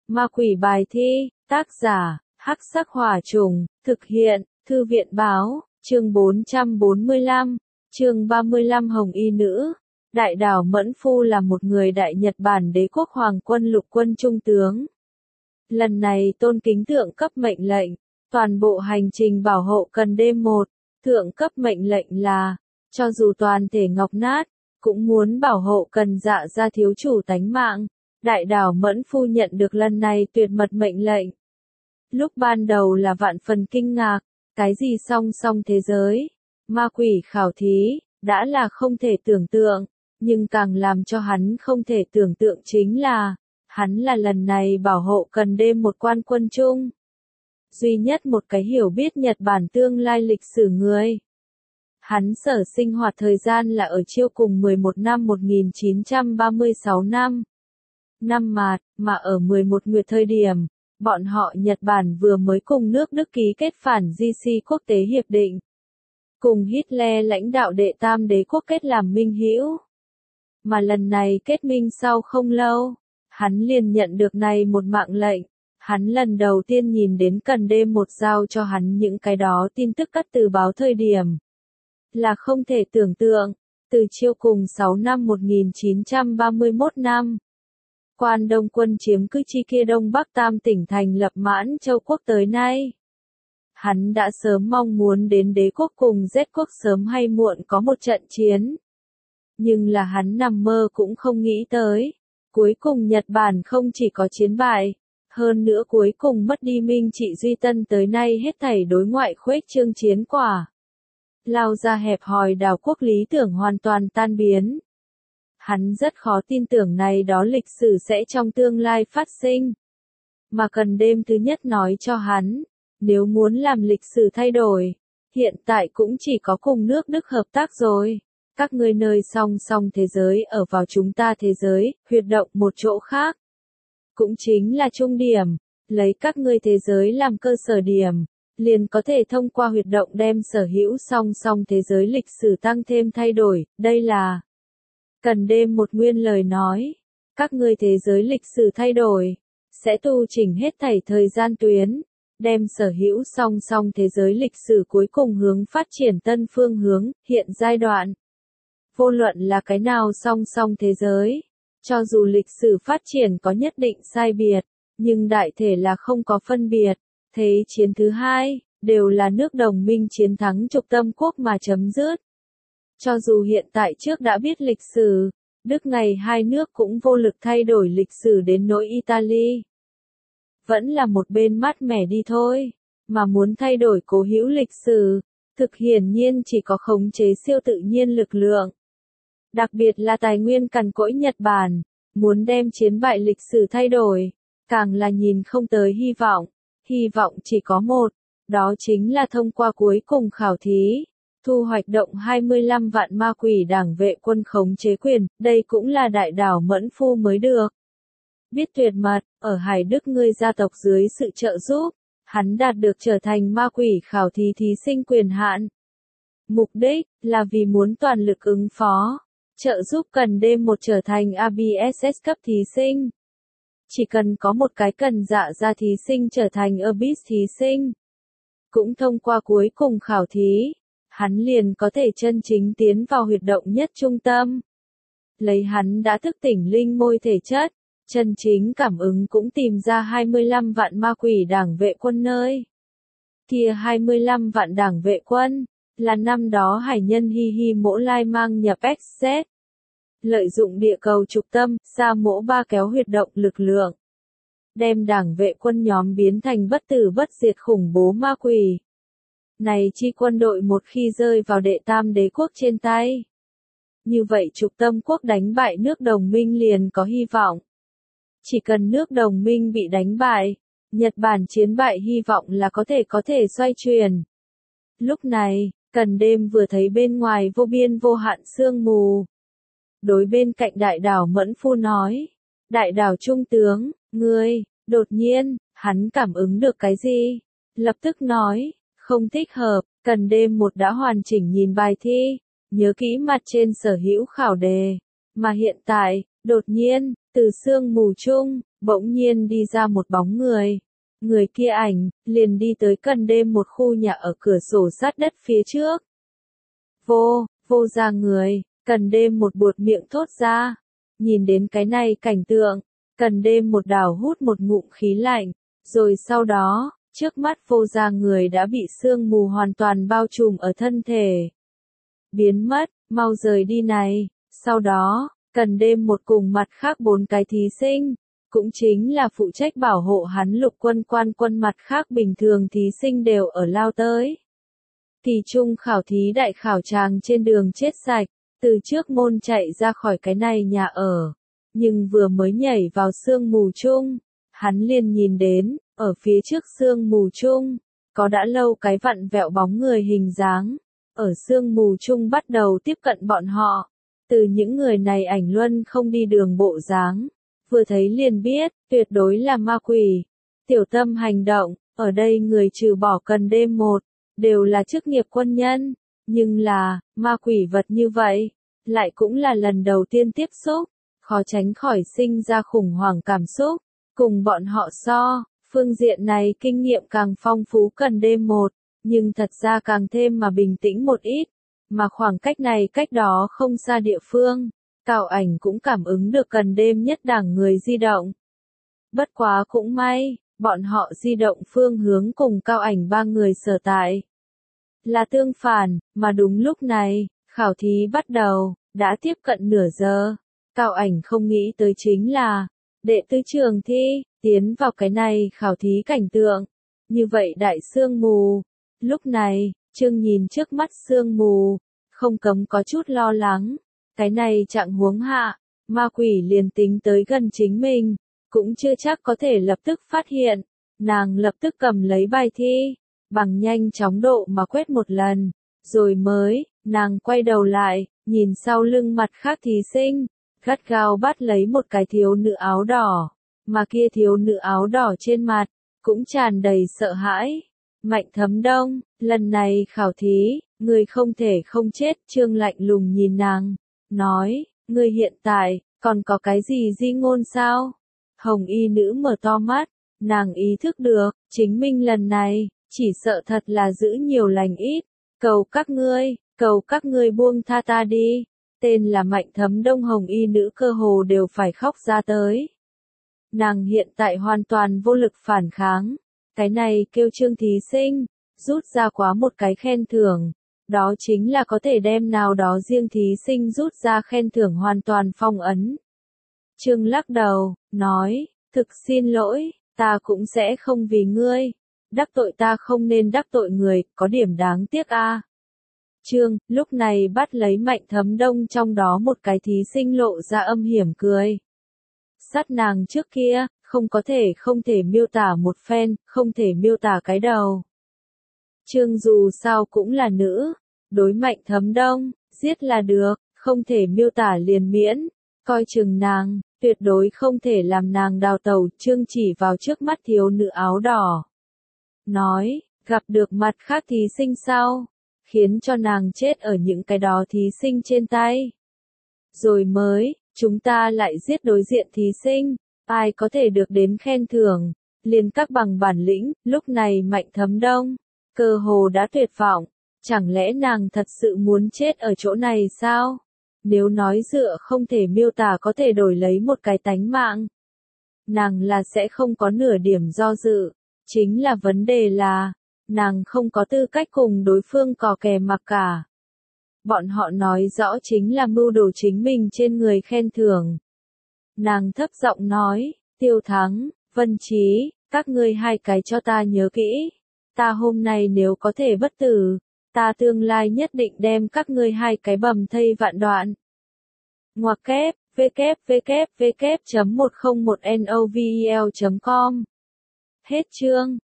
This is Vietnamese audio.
Ma quỷ bài thi, tác giả, Hắc Sắc Hỏa Trùng, thực hiện, Thư viện Báo, chương 445, chương 35 Hồng Y Nữ. Đại đảo Mẫn Phu là một người Đại Nhật Bản đế quốc hoàng quân lục quân trung tướng. Lần này tôn kính thượng cấp mệnh lệnh, toàn bộ hành trình bảo hộ cần đêm một, thượng cấp mệnh lệnh là, cho dù toàn thể ngọc nát, cũng muốn bảo hộ cần dạ ra thiếu chủ tánh mạng. Đại đảo Mẫn Phu nhận được lần này tuyệt mật mệnh lệnh. Lúc ban đầu là vạn phần kinh ngạc, cái gì song song thế giới, ma quỷ khảo thí, đã là không thể tưởng tượng, nhưng càng làm cho hắn không thể tưởng tượng chính là, hắn là lần này bảo hộ cần đêm một quan quân chung. Duy nhất một cái hiểu biết Nhật Bản tương lai lịch sử người. Hắn sở sinh hoạt thời gian là ở Chiêu Cùng 11 năm 1936 năm. Năm Mạt, mà ở 11 Nguyệt thời điểm, bọn họ Nhật Bản vừa mới cùng nước Đức ký kết phản di si quốc tế hiệp định. Cùng Hitler lãnh đạo đệ tam đế quốc kết làm minh hữu. Mà lần này kết minh sau không lâu, hắn liền nhận được này một mạng lệnh. Hắn lần đầu tiên nhìn đến cần đêm một giao cho hắn những cái đó tin tức cắt từ báo thời điểm. Là không thể tưởng tượng, từ Chiêu Cùng 6 năm 1931 năm. Quan Đông quân chiếm cứ chi kia Đông Bắc Tam tỉnh thành lập Mãn Châu quốc tới nay. Hắn đã sớm mong muốn đến đế quốc cùng Z quốc sớm hay muộn có một trận chiến. Nhưng là hắn nằm mơ cũng không nghĩ tới. Cuối cùng Nhật Bản không chỉ có chiến bại, hơn nữa cuối cùng mất đi Minh Trị Duy Tân tới nay hết thảy đối ngoại khuếch trương chiến quả. Lao ra hẹp hòi đảo quốc lý tưởng hoàn toàn tan biến. Hắn rất khó tin tưởng này đó lịch sử sẽ trong tương lai phát sinh. Mà cần đêm thứ nhất nói cho hắn, nếu muốn làm lịch sử thay đổi, hiện tại cũng chỉ có cùng nước Đức hợp tác rồi. Các ngươi nơi song song thế giới ở vào chúng ta thế giới, huyệt động một chỗ khác. Cũng chính là trung điểm, lấy các ngươi thế giới làm cơ sở điểm, liền có thể thông qua huyệt động đem sở hữu song song thế giới lịch sử tăng thêm thay đổi, đây là cần đêm một nguyên lời nói, các ngươi thế giới lịch sử thay đổi, sẽ tu chỉnh hết thảy thời gian tuyến, đem sở hữu song song thế giới lịch sử cuối cùng hướng phát triển tân phương hướng, hiện giai đoạn. Vô luận là cái nào song song thế giới, cho dù lịch sử phát triển có nhất định sai biệt, nhưng đại thể là không có phân biệt, thế chiến thứ hai, đều là nước đồng minh chiến thắng Trục Tâm quốc mà chấm dứt. Cho dù hiện tại trước đã biết lịch sử, Đức ngày hai nước cũng vô lực thay đổi lịch sử đến nỗi Italy. Vẫn là một bên mát mẻ đi thôi, mà muốn thay đổi cố hữu lịch sử, thực hiển nhiên chỉ có khống chế siêu tự nhiên lực lượng. Đặc biệt là tài nguyên cằn cỗi Nhật Bản, muốn đem chiến bại lịch sử thay đổi, càng là nhìn không tới hy vọng chỉ có một, đó chính là thông qua cuối cùng khảo thí, thu hoạch động 25 vạn ma quỷ đảng vệ quân khống chế quyền, đây cũng là đại đảo Mẫn Phu mới được. Biết tuyệt mật, ở Hải Đức ngươi gia tộc dưới sự trợ giúp, hắn đạt được trở thành ma quỷ khảo thí thí sinh quyền hạn. Mục đích là vì muốn toàn lực ứng phó, trợ giúp cần đêm một trở thành ABSS cấp thí sinh. Chỉ cần có một cái cần dạ ra thí sinh trở thành ABIS thí sinh, cũng thông qua cuối cùng khảo thí, hắn liền có thể chân chính tiến vào huyệt động nhất trung tâm. Lấy hắn đã thức tỉnh linh môi thể chất, chân chính cảm ứng cũng tìm ra 25 vạn ma quỷ đảng vệ quân nơi. Kia 25 vạn đảng vệ quân, là năm đó hải nhân Hi Hi Mỗ Lai mang nhập XZ. Lợi dụng địa cầu trục tâm, Sa Mỗ Ba kéo huyệt động lực lượng. Đem đảng vệ quân nhóm biến thành bất tử bất diệt khủng bố ma quỷ. Này chi quân đội một khi rơi vào đệ tam đế quốc trên tay. Như vậy trục tâm quốc đánh bại nước đồng minh liền có hy vọng. Chỉ cần nước đồng minh bị đánh bại, Nhật Bản chiến bại hy vọng là có thể xoay chuyển. Lúc này, cần đêm vừa thấy bên ngoài vô biên vô hạn sương mù. Đối bên cạnh đại đảo Mẫn Phu nói, đại đảo trung tướng, ngươi, đột nhiên, hắn cảm ứng được cái gì? Lập tức nói, không thích hợp, cần đêm một đã hoàn chỉnh nhìn bài thi, nhớ kỹ mặt trên sở hữu khảo đề, mà hiện tại, đột nhiên, từ sương mù chung, bỗng nhiên đi ra một bóng người. Người kia ảnh, liền đi tới cần đêm một khu nhà ở cửa sổ sát đất phía trước. Vô ra người, cần đêm một buột miệng thốt ra. Nhìn đến cái này cảnh tượng, cần đêm một đảo hút một ngụm khí lạnh, rồi sau đó, trước mắt vô ra người đã bị sương mù hoàn toàn bao trùm ở thân thể. Biến mất, mau rời đi này. Sau đó, cần đêm một cùng mặt khác 4 cái thí sinh, cũng chính là phụ trách bảo hộ hắn Lục Quân quan quân mặt khác bình thường thí sinh đều ở lao tới. Kỳ trung khảo thí đại khảo tràng trên đường chết sạch, từ trước môn chạy ra khỏi cái này nhà ở. Nhưng vừa mới nhảy vào sương mù chung, hắn liền nhìn đến, ở phía trước sương mù chung, có đã lâu cái vặn vẹo bóng người hình dáng, ở sương mù chung bắt đầu tiếp cận bọn họ. Từ những người này ảnh luân không đi đường bộ dáng, vừa thấy liền biết, tuyệt đối là ma quỷ. Tiểu Tâm hành động, ở đây người trừ bỏ cần đêm một, đều là chức nghiệp quân nhân, nhưng là, ma quỷ vật như vậy, lại cũng là lần đầu tiên tiếp xúc, khó tránh khỏi sinh ra khủng hoảng cảm xúc, cùng bọn họ so, phương diện này kinh nghiệm càng phong phú cần đêm một, nhưng thật ra càng thêm mà bình tĩnh một ít, mà khoảng cách này cách đó không xa địa phương, Cao Ảnh cũng cảm ứng được cần đêm nhất đẳng người di động. Bất quá cũng may, bọn họ di động phương hướng cùng Cao Ảnh 3 người sở tại là tương phản, mà đúng lúc này, khảo thí bắt đầu, đã tiếp cận nửa giờ. Cao Ảnh không nghĩ tới chính là, đệ tứ trường thi, tiến vào cái này khảo thí cảnh tượng. Như vậy đại sương mù. Lúc này, Trương nhìn trước mắt sương mù, không cấm có chút lo lắng. Cái này trạng huống hạ, ma quỷ liền tính tới gần chính mình, cũng chưa chắc có thể lập tức phát hiện. Nàng lập tức cầm lấy bài thi, bằng nhanh chóng độ mà quét một lần, rồi mới, nàng quay đầu lại, nhìn sau lưng mặt khác thí sinh, gắt gao bắt lấy một cái thiếu nữ áo đỏ, mà kia thiếu nữ áo đỏ trên mặt, cũng tràn đầy sợ hãi. Mạnh Thấm Đông, lần này khảo thí, ngươi không thể không chết. Trương lạnh lùng nhìn nàng, nói, ngươi hiện tại, còn có cái gì di ngôn sao? Hồng y nữ mở to mắt, nàng ý thức được, chính mình lần này, chỉ sợ thật là giữ nhiều lành ít, cầu các ngươi buông tha ta đi. Tên là Mạnh Thấm Đông hồng y nữ cơ hồ đều phải khóc ra tới. Nàng hiện tại hoàn toàn vô lực phản kháng. Cái này kêu Trương thí sinh, rút ra quá một cái khen thưởng. Đó chính là có thể đem nào đó riêng thí sinh rút ra khen thưởng hoàn toàn phong ấn. Trương lắc đầu, nói, thực xin lỗi, ta cũng sẽ không vì ngươi. Đắc tội ta không nên đắc tội người, có điểm đáng tiếc a. Trương, lúc này bắt lấy Mạnh Thấm Đông trong đó một cái thí sinh lộ ra âm hiểm cười. Sát nàng trước kia, không thể miêu tả một phen, không thể miêu tả cái đầu. Trương dù sao cũng là nữ, đối Mạnh Thấm Đông, giết là được, không thể miêu tả liền miễn, coi chừng nàng, tuyệt đối không thể làm nàng đào tẩu. Trương chỉ vào trước mắt thiếu nữ áo đỏ. Nói, gặp được mặt khác thí sinh sau, khiến cho nàng chết ở những cái đó thí sinh trên tay. Rồi mới, chúng ta lại giết đối diện thí sinh, ai có thể được đến khen thưởng, liền các bằng bản lĩnh. Lúc này Mạnh Thấm Đông, cơ hồ đã tuyệt vọng, chẳng lẽ nàng thật sự muốn chết ở chỗ này sao? Nếu nói dựa không thể miêu tả có thể đổi lấy một cái tánh mạng, nàng là sẽ không có nửa điểm do dự, chính là vấn đề là, nàng không có tư cách cùng đối phương cò kè mặc cả. Bọn họ nói rõ chính là mưu đồ chính mình trên người khen thưởng. Nàng thấp giọng nói, Tiêu Thắng, Vân Trí, các ngươi hai cái cho ta nhớ kỹ. Ta hôm nay nếu có thể bất tử, ta tương lai nhất định đem các ngươi hai cái bầm thây vạn đoạn. Ngoặc kép, www.101novel.com. Hết chương.